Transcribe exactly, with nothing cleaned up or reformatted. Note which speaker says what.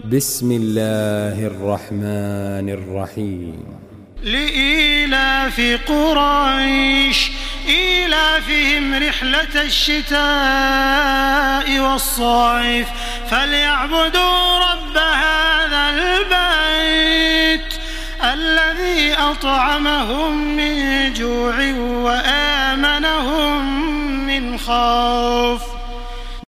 Speaker 1: بسم الله الرحمن الرحيم.
Speaker 2: لإيلاف قريش إيلافهم رحلة الشتاء والصيف فليعبدوا رب هذا البيت الذي أطعمهم من جوع وآمنهم من خوف.